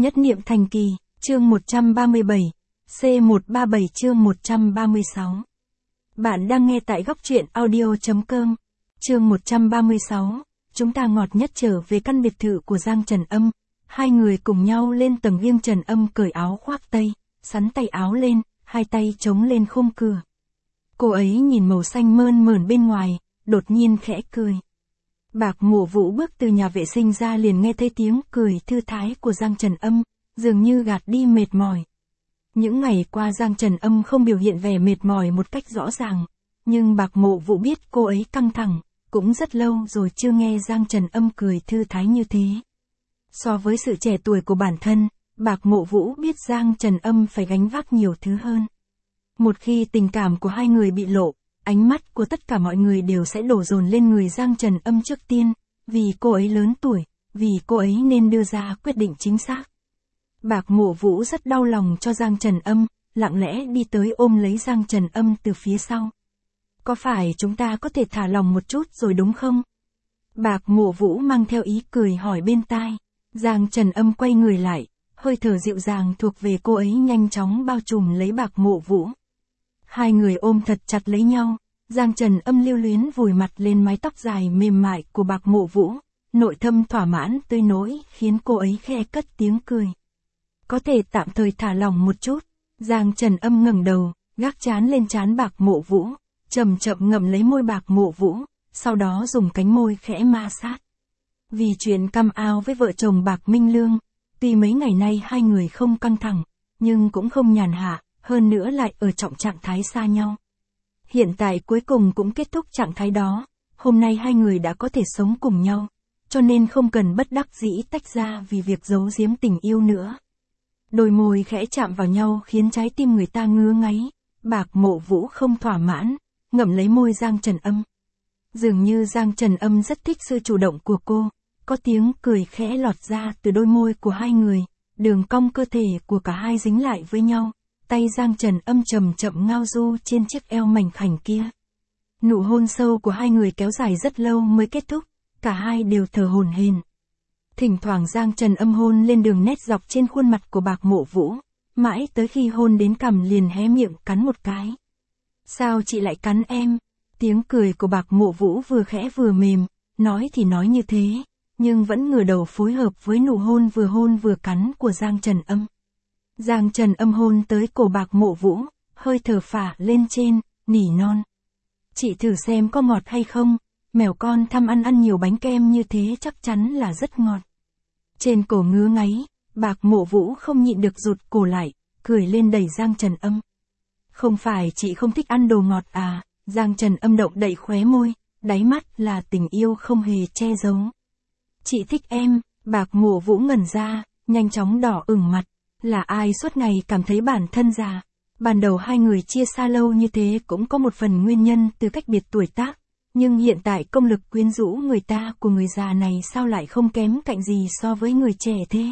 Nhất niệm thành kỳ, chương 137, C137 chương 136. Bạn đang nghe tại góc truyện audio.com, chương 136, chúng ta ngọt nhất trở về căn biệt thự của Giang Trần Âm, hai người cùng nhau lên tầng viêng. Trần Âm cởi áo khoác tây, sắn tay áo lên, hai tay chống lên khung cửa. Cô ấy nhìn màu xanh mơn mởn bên ngoài, đột nhiên khẽ cười. Bạc Mộ Vũ bước từ nhà vệ sinh ra liền nghe thấy tiếng cười thư thái của Giang Trần Âm, dường như gạt đi mệt mỏi. Những ngày qua Giang Trần Âm không biểu hiện vẻ mệt mỏi một cách rõ ràng, nhưng Bạc Mộ Vũ biết cô ấy căng thẳng, cũng rất lâu rồi chưa nghe Giang Trần Âm cười thư thái như thế. So với sự trẻ tuổi của bản thân, Bạc Mộ Vũ biết Giang Trần Âm phải gánh vác nhiều thứ hơn. Một khi tình cảm của hai người bị lộ, ánh mắt của tất cả mọi người đều sẽ đổ dồn lên người Giang Trần Âm trước tiên, vì cô ấy lớn tuổi, vì cô ấy nên đưa ra quyết định chính xác. Bạc Mộ Vũ rất đau lòng cho Giang Trần Âm, lặng lẽ đi tới ôm lấy Giang Trần Âm từ phía sau. Có phải chúng ta có thể thả lòng một chút rồi đúng không? Bạc Mộ Vũ mang theo ý cười hỏi bên tai. Giang Trần Âm quay người lại, hơi thở dịu dàng thuộc về cô ấy nhanh chóng bao trùm lấy Bạc Mộ Vũ. Hai người ôm thật chặt lấy nhau, Giang Trần Âm lưu luyến vùi mặt lên mái tóc dài mềm mại của Bạc Mộ Vũ, nội tâm thỏa mãn tới nỗi khiến cô ấy khe cất tiếng cười. Có thể tạm thời thả lòng một chút. Giang Trần Âm ngẩng đầu, gác trán lên trán Bạc Mộ Vũ, chậm chậm ngậm lấy môi Bạc Mộ Vũ, sau đó dùng cánh môi khẽ ma sát. Vì chuyện căm ao với vợ chồng Bạc Minh Lương, tuy mấy ngày nay hai người không căng thẳng, nhưng cũng không nhàn hạ, hơn nữa lại ở trong trạng thái xa nhau. Hiện tại cuối cùng cũng kết thúc trạng thái đó, hôm nay hai người đã có thể sống cùng nhau, cho nên không cần bất đắc dĩ tách ra vì việc giấu giếm tình yêu nữa. Đôi môi khẽ chạm vào nhau khiến trái tim người ta ngứa ngáy, Bạc Mộ Vũ không thỏa mãn, ngậm lấy môi Giang Trần Âm. Dường như Giang Trần Âm rất thích sự chủ động của cô, có tiếng cười khẽ lọt ra từ đôi môi của hai người, đường cong cơ thể của cả hai dính lại với nhau, tay Giang Trần Âm chậm chậm ngao du trên chiếc eo mảnh khảnh kia. Nụ hôn sâu của hai người kéo dài rất lâu mới kết thúc, cả hai đều thở hổn hển. Thỉnh thoảng Giang Trần Âm hôn lên đường nét dọc trên khuôn mặt của Bạc Mộ Vũ, mãi tới khi hôn đến cằm liền hé miệng cắn một cái. Sao chị lại cắn em? Tiếng cười của Bạc Mộ Vũ vừa khẽ vừa mềm, nói thì nói như thế, nhưng vẫn ngửa đầu phối hợp với nụ hôn vừa cắn của Giang Trần Âm. Giang Trần Âm hôn tới cổ Bạc Mộ Vũ, hơi thở phả lên trên, nỉ non. Chị thử xem có ngọt hay không, mèo con tham ăn nhiều bánh kem như thế chắc chắn là rất ngọt. Trên cổ ngứa ngáy, Bạc Mộ Vũ không nhịn được rụt cổ lại, cười lên đẩy Giang Trần Âm. Không phải chị không thích ăn đồ ngọt à? Giang Trần Âm động đậy khóe môi, đáy mắt là tình yêu không hề che giấu. Chị thích em. Bạc Mộ Vũ ngẩn ra, nhanh chóng đỏ ửng mặt. Là ai suốt ngày cảm thấy bản thân già? Ban đầu hai người chia xa lâu như thế cũng có một phần nguyên nhân từ cách biệt tuổi tác. Nhưng hiện tại công lực quyến rũ người ta của người già này sao lại không kém cạnh gì so với người trẻ thế?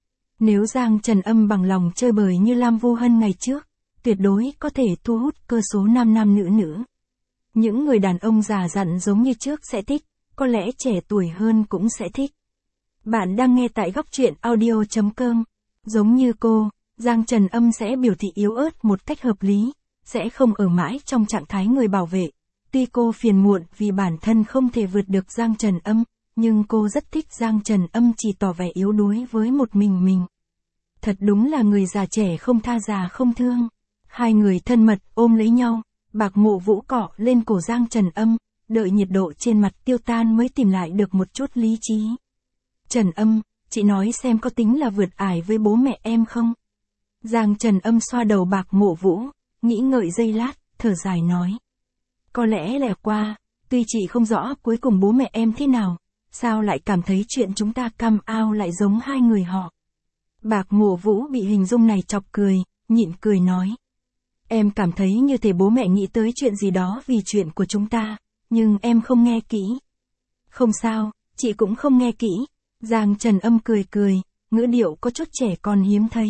Nếu Giang Trần Âm bằng lòng chơi bời như Lam Vô Hân ngày trước, tuyệt đối có thể thu hút cơ số nam nữ. Những người đàn ông già dặn giống như trước sẽ thích, có lẽ trẻ tuổi hơn cũng sẽ thích. Bạn đang nghe tại góc truyện audio.com. Giống như cô, Giang Trần Âm sẽ biểu thị yếu ớt một cách hợp lý, sẽ không ở mãi trong trạng thái người bảo vệ. Tuy cô phiền muộn vì bản thân không thể vượt được Giang Trần Âm, nhưng cô rất thích Giang Trần Âm chỉ tỏ vẻ yếu đuối với một mình. Thật đúng là người già trẻ không tha già không thương. Hai người thân mật ôm lấy nhau, Bạc Mộ Vũ cọ lên cổ Giang Trần Âm, đợi nhiệt độ trên mặt tiêu tan mới tìm lại được một chút lý trí. Trần Âm, chị nói xem có tính là vượt ải với bố mẹ em không? Giang Trần Âm xoa đầu Bạc Mộ Vũ, nghĩ ngợi giây lát, thở dài nói. Có lẽ lẻ qua, tuy chị không rõ cuối cùng bố mẹ em thế nào, sao lại cảm thấy chuyện chúng ta cam ao lại giống hai người họ. Bạc Mộ Vũ bị hình dung này chọc cười, nhịn cười nói. Em cảm thấy như thể bố mẹ nghĩ tới chuyện gì đó vì chuyện của chúng ta, nhưng em không nghe kỹ. Không sao, chị cũng không nghe kỹ. Giang Trần Âm cười, ngữ điệu có chút trẻ con hiếm thấy.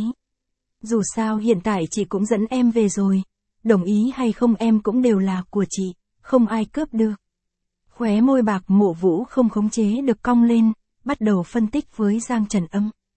Dù sao hiện tại chị cũng dẫn em về rồi, đồng ý hay không em cũng đều là của chị, không ai cướp được. Khóe môi Bạc Mộ Vũ không khống chế được cong lên, bắt đầu phân tích với Giang Trần Âm.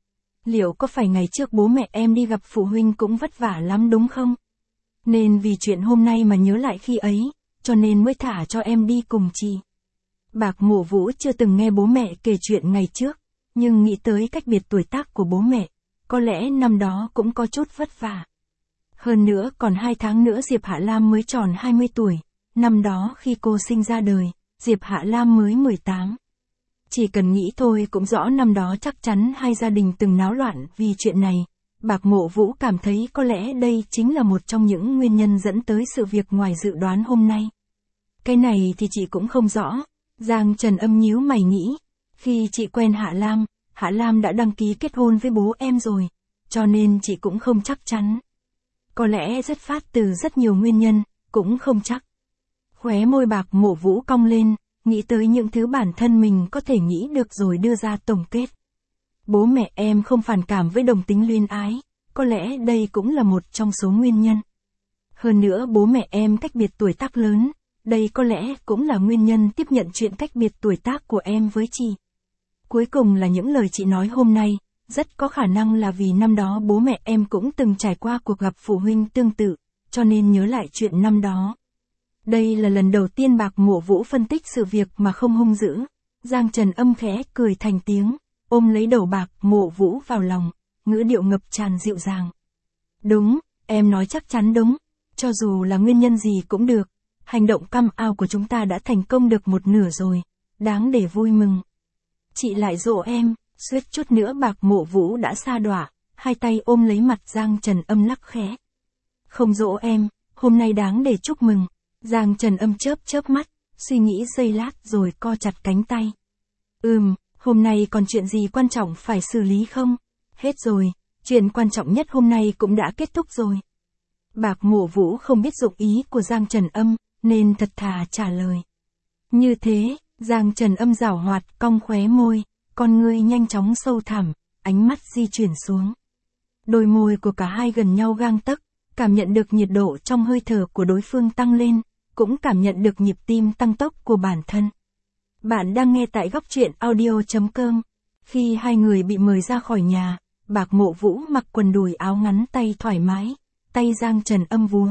liệu có phải ngày trước bố mẹ em đi gặp phụ huynh cũng vất vả lắm đúng không? Nên vì chuyện hôm nay mà nhớ lại khi ấy, cho nên mới thả cho em đi cùng chị. Bạc Mộ Vũ chưa từng nghe bố mẹ kể chuyện ngày trước, nhưng nghĩ tới cách biệt tuổi tác của bố mẹ, có lẽ năm đó cũng có chút vất vả. Hơn nữa còn 2 tháng nữa Diệp Hạ Lam mới tròn 20 tuổi, năm đó khi cô sinh ra đời, Diệp Hạ Lam mới 18. Chỉ cần nghĩ thôi cũng rõ năm đó chắc chắn hai gia đình từng náo loạn vì chuyện này. Bạc Mộ Vũ cảm thấy có lẽ đây chính là một trong những nguyên nhân dẫn tới sự việc ngoài dự đoán hôm nay. Cái này thì chị cũng không rõ. Giang Trần Âm nhíu mày nghĩ. Khi chị quen Hạ Lam đã đăng ký kết hôn với bố em rồi. Cho nên chị cũng không chắc chắn. Có lẽ rất phát từ rất nhiều nguyên nhân, cũng không chắc. Khóe môi Bạc Mộ Vũ cong lên, nghĩ tới những thứ bản thân mình có thể nghĩ được rồi đưa ra tổng kết. Bố mẹ em không phản cảm với đồng tính luyến ái, có lẽ đây cũng là một trong số nguyên nhân. Hơn nữa bố mẹ em cách biệt tuổi tác lớn, đây có lẽ cũng là nguyên nhân tiếp nhận chuyện cách biệt tuổi tác của em với chị. Cuối cùng là những lời chị nói hôm nay, rất có khả năng là vì năm đó bố mẹ em cũng từng trải qua cuộc gặp phụ huynh tương tự, cho nên nhớ lại chuyện năm đó. Đây là lần đầu tiên Bạc Mộ Vũ phân tích sự việc mà không hung dữ. Giang Trần Âm khẽ cười thành tiếng, ôm lấy đầu Bạc Mộ Vũ vào lòng, ngữ điệu ngập tràn dịu dàng. Đúng, em nói chắc chắn đúng, cho dù là nguyên nhân gì cũng được, hành động come out của chúng ta đã thành công được một nửa rồi, đáng để vui mừng. Chị lại dỗ em, suýt chút nữa Bạc Mộ Vũ đã sa đọa, hai tay ôm lấy mặt Giang Trần Âm lắc khẽ. Không dỗ em, hôm nay đáng để chúc mừng. Giang Trần Âm chớp mắt, suy nghĩ giây lát rồi co chặt cánh tay. Hôm nay còn chuyện gì quan trọng phải xử lý không? Hết rồi, chuyện quan trọng nhất hôm nay cũng đã kết thúc rồi. Bạc Mộ Vũ không biết dụng ý của Giang Trần Âm, nên thật thà trả lời. Như thế, Giang Trần Âm giảo hoạt cong khóe môi, con ngươi nhanh chóng sâu thẳm, ánh mắt di chuyển xuống. Đôi môi của cả hai gần nhau gang tấc, cảm nhận được nhiệt độ trong hơi thở của đối phương tăng lên, cũng cảm nhận được nhịp tim tăng tốc của bản thân. Bạn đang nghe tại góc truyện audio.com. Khi hai người bị mời ra khỏi nhà, Bạc Mộ Vũ mặc quần đùi áo ngắn tay thoải mái, tay Giang Trần Âm vúa.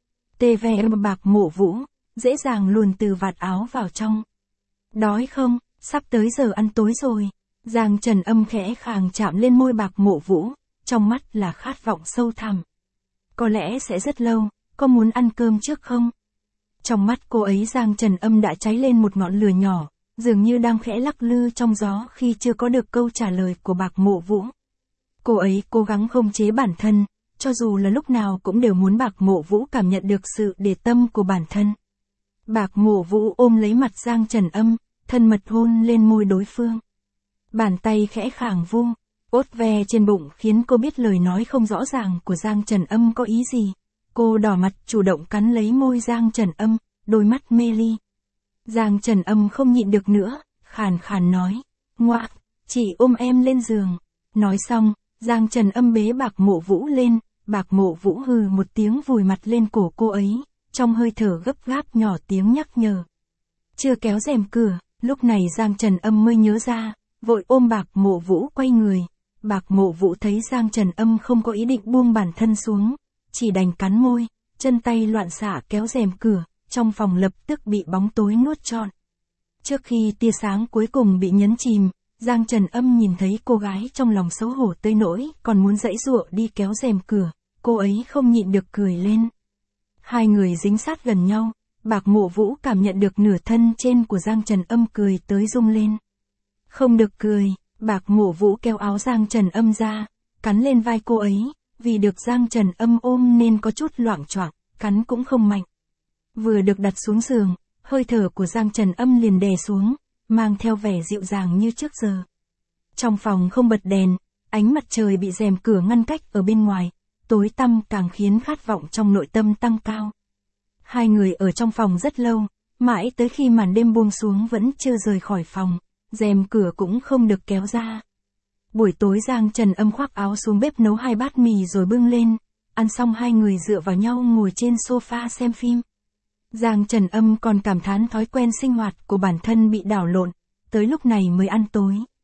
Tê ve Bạc Mộ Vũ, dễ dàng luồn từ vạt áo vào trong. Đói không, sắp tới giờ ăn tối rồi. Giang Trần Âm khẽ khàng chạm lên môi Bạc Mộ Vũ, trong mắt là khát vọng sâu thẳm. Có lẽ sẽ rất lâu, có muốn ăn cơm trước không? Trong mắt cô ấy Giang Trần Âm đã cháy lên một ngọn lửa nhỏ, dường như đang khẽ lắc lư trong gió khi chưa có được câu trả lời của Bạc Mộ Vũ. Cô ấy cố gắng khống chế bản thân, cho dù là lúc nào cũng đều muốn Bạc Mộ Vũ cảm nhận được sự để tâm của bản thân. Bạc Mộ Vũ ôm lấy mặt Giang Trần Âm, thân mật hôn lên môi đối phương. Bàn tay khẽ khàng vung, ốt ve trên bụng khiến cô biết lời nói không rõ ràng của Giang Trần Âm có ý gì. Cô đỏ mặt chủ động cắn lấy môi Giang Trần Âm, đôi mắt mê ly. Giang Trần Âm không nhịn được nữa, khàn khàn nói, ngoạ, chị ôm em lên giường. Nói xong, Giang Trần Âm bế Bạc Mộ Vũ lên, Bạc Mộ Vũ hừ một tiếng vùi mặt lên cổ cô ấy, trong hơi thở gấp gáp nhỏ tiếng nhắc nhở. Chưa kéo rèm cửa, lúc này Giang Trần Âm mới nhớ ra, vội ôm Bạc Mộ Vũ quay người. Bạc Mộ Vũ thấy Giang Trần Âm không có ý định buông bản thân xuống, chỉ đành cắn môi, chân tay loạn xạ kéo rèm cửa, trong phòng lập tức bị bóng tối nuốt trọn. Trước khi tia sáng cuối cùng bị nhấn chìm, Giang Trần Âm nhìn thấy cô gái trong lòng xấu hổ tới nỗi còn muốn giãy giụa đi kéo rèm cửa, cô ấy không nhịn được cười lên. Hai người dính sát gần nhau, Bạc Mộ Vũ cảm nhận được nửa thân trên của Giang Trần Âm cười tới rung lên. Không được cười, Bạc Mộ Vũ kéo áo Giang Trần Âm ra, cắn lên vai cô ấy, vì được Giang Trần Âm ôm nên có chút loạng choạng, cắn cũng không mạnh. Vừa được đặt xuống giường, hơi thở của Giang Trần Âm liền đè xuống, mang theo vẻ dịu dàng như trước giờ. Trong phòng không bật đèn, ánh mặt trời bị rèm cửa ngăn cách ở bên ngoài, tối tăm càng khiến khát vọng trong nội tâm tăng cao. Hai người ở trong phòng rất lâu, mãi tới khi màn đêm buông xuống vẫn chưa rời khỏi phòng, rèm cửa cũng không được kéo ra. Buổi tối Giang Trần Âm khoác áo xuống bếp nấu 2 bát mì rồi bưng lên, ăn xong hai người dựa vào nhau ngồi trên sofa xem phim. Giang Trần Âm còn cảm thán thói quen sinh hoạt của bản thân bị đảo lộn, tới lúc này mới ăn tối.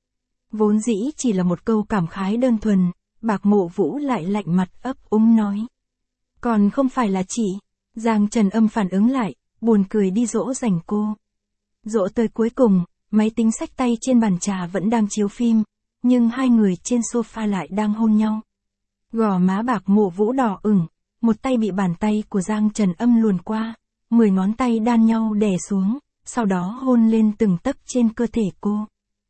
Vốn dĩ chỉ là một câu cảm khái đơn thuần, Bạc Mộ Vũ lại lạnh mặt ấp úng nói. Còn không phải là chị. Giang Trần Âm phản ứng lại, buồn cười đi dỗ dành cô. Dỗ tới cuối cùng, máy tính xách tay trên bàn trà vẫn đang chiếu phim, nhưng hai người trên sofa lại đang hôn nhau. Gò má Bạc Mộ Vũ đỏ ửng, một tay bị bàn tay của Giang Trần Âm luồn qua, 10 ngón tay đan nhau đè xuống, sau đó hôn lên từng tấc trên cơ thể cô.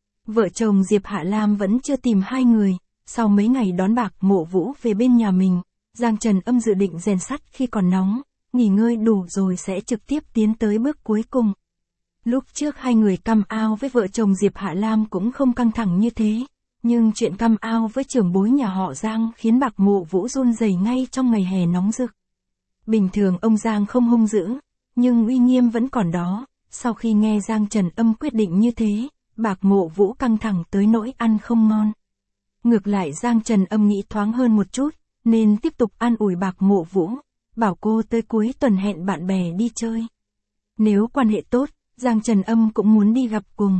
Vợ chồng Diệp Hạ Lam vẫn chưa tìm hai người, sau mấy ngày đón Bạc Mộ Vũ về bên nhà mình, Giang Trần Âm dự định rèn sắt khi còn nóng, nghỉ ngơi đủ rồi sẽ trực tiếp tiến tới bước cuối cùng. Lúc trước hai người căm ao với vợ chồng Diệp Hạ Lam cũng không căng thẳng như thế, nhưng chuyện căm ao với trưởng bối nhà họ Giang khiến Bạc Mộ Vũ run rẩy ngay trong ngày hè nóng rực. Bình thường ông Giang không hung dữ, nhưng uy nghiêm vẫn còn đó, sau khi nghe Giang Trần Âm quyết định như thế, Bạc Mộ Vũ căng thẳng tới nỗi ăn không ngon. Ngược lại Giang Trần Âm nghĩ thoáng hơn một chút, nên tiếp tục an ủi Bạc Mộ Vũ, bảo cô tới cuối tuần hẹn bạn bè đi chơi. Nếu quan hệ tốt, Giang Trần Âm cũng muốn đi gặp cùng.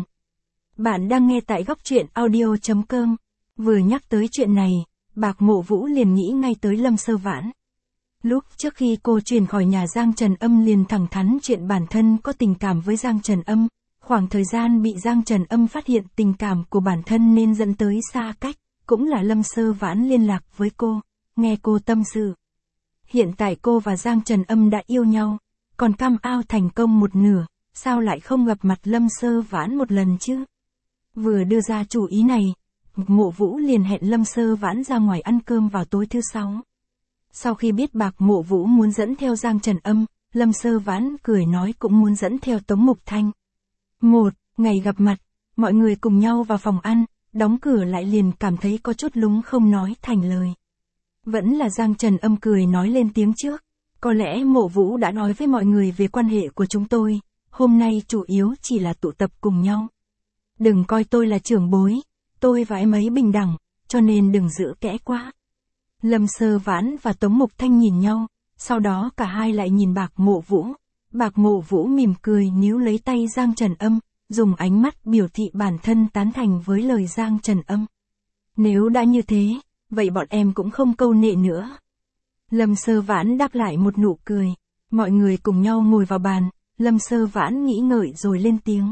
Bạn đang nghe tại góc truyện audio.com. Vừa nhắc tới chuyện này, Bạc Mộ Vũ liền nghĩ ngay tới Lâm Sơ Vãn. Lúc trước khi cô chuyển khỏi nhà Giang Trần Âm liền thẳng thắn chuyện bản thân có tình cảm với Giang Trần Âm, khoảng thời gian bị Giang Trần Âm phát hiện tình cảm của bản thân nên dẫn tới xa cách, cũng là Lâm Sơ Vãn liên lạc với cô, nghe cô tâm sự. Hiện tại cô và Giang Trần Âm đã yêu nhau, còn cam ao thành công một nửa, sao lại không gặp mặt Lâm Sơ Vãn một lần chứ? Vừa đưa ra chủ ý này, Mộ Vũ liền hẹn Lâm Sơ Vãn ra ngoài ăn cơm vào tối thứ Sáu. Sau khi biết Bạc Mộ Vũ muốn dẫn theo Giang Trần Âm, Lâm Sơ Vãn cười nói cũng muốn dẫn theo Tống Mục Thanh. Một ngày gặp mặt, mọi người cùng nhau vào phòng ăn, đóng cửa lại liền cảm thấy có chút lúng không nói thành lời. Vẫn là Giang Trần Âm cười nói lên tiếng trước. Có lẽ Mộ Vũ đã nói với mọi người về quan hệ của chúng tôi, hôm nay chủ yếu chỉ là tụ tập cùng nhau. Đừng coi tôi là trưởng bối, tôi và em ấy bình đẳng, cho nên đừng giữ kẽ quá. Lâm Sơ Vãn và Tống Mục Thanh nhìn nhau, sau đó cả hai lại nhìn Bạc Mộ Vũ. Bạc Mộ Vũ mỉm cười níu lấy tay Giang Trần Âm, dùng ánh mắt biểu thị bản thân tán thành với lời Giang Trần Âm. Nếu đã như thế, vậy bọn em cũng không câu nệ nữa. Lâm Sơ Vãn đáp lại một nụ cười. Mọi người cùng nhau ngồi vào bàn, Lâm Sơ Vãn nghĩ ngợi rồi lên tiếng.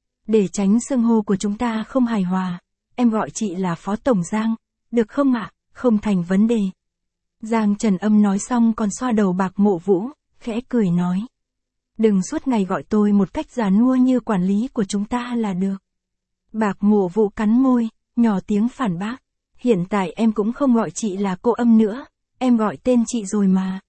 Để tránh xưng hô của chúng ta không hài hòa, em gọi chị là Phó Tổng Giang, được không ạ? Không thành vấn đề. Giang Trần Âm nói xong còn xoa đầu Bạc Mộ Vũ, khẽ cười nói. Đừng suốt ngày gọi tôi một cách già nua như quản lý của chúng ta là được. Bạc Mộ Vũ cắn môi, nhỏ tiếng phản bác. Hiện tại em cũng không gọi chị là cô Âm nữa, em gọi tên chị rồi mà.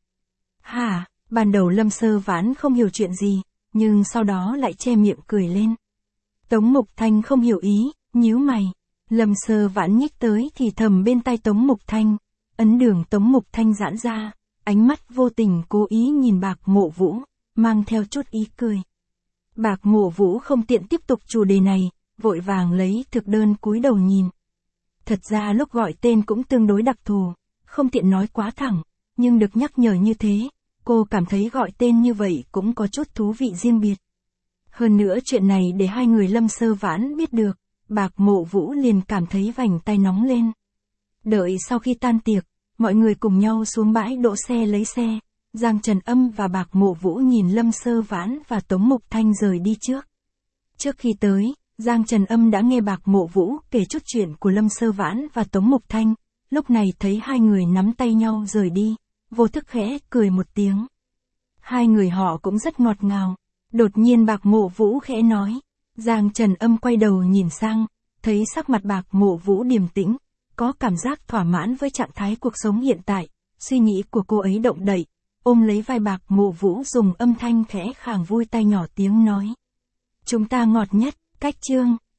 Hả? Ban đầu Lâm Sơ Vãn không hiểu chuyện gì, nhưng sau đó lại che miệng cười lên. Tống Mục Thanh không hiểu ý, nhíu mày. Lâm Sơ Vãn nhích tới thì thầm bên tai Tống Mục Thanh. Ấn đường Tống Mục Thanh giãn ra, ánh mắt vô tình cố ý nhìn Bạc Mộ Vũ, mang theo chút ý cười. Bạc Mộ Vũ không tiện tiếp tục chủ đề này, vội vàng lấy thực đơn cúi đầu nhìn. Thật ra lúc gọi tên cũng tương đối đặc thù, không tiện nói quá thẳng, nhưng được nhắc nhở như thế, cô cảm thấy gọi tên như vậy cũng có chút thú vị riêng biệt. Hơn nữa chuyện này để hai người Lâm Sơ Vãn biết được, Bạc Mộ Vũ liền cảm thấy vành tay nóng lên. Đợi sau khi tan tiệc, mọi người cùng nhau xuống bãi đỗ xe lấy xe, Giang Trần Âm và Bạc Mộ Vũ nhìn Lâm Sơ Vãn và Tống Mục Thanh rời đi trước. Trước khi tới, Giang Trần Âm đã nghe Bạc Mộ Vũ kể chút chuyện của Lâm Sơ Vãn và Tống Mục Thanh, lúc này thấy hai người nắm tay nhau rời đi, vô thức khẽ cười một tiếng. Hai người họ cũng rất ngọt ngào. Đột nhiên Bạc Mộ Vũ khẽ nói. Giang Trần Âm quay đầu nhìn sang, thấy sắc mặt Bạc Mộ Vũ điềm tĩnh, có cảm giác thỏa mãn với trạng thái cuộc sống hiện tại, suy nghĩ của cô ấy động đậy, ôm lấy vai Bạc Mộ Vũ dùng âm thanh khẽ khàng vui tai nhỏ tiếng nói. Chúng ta ngọt nhất, cách chương.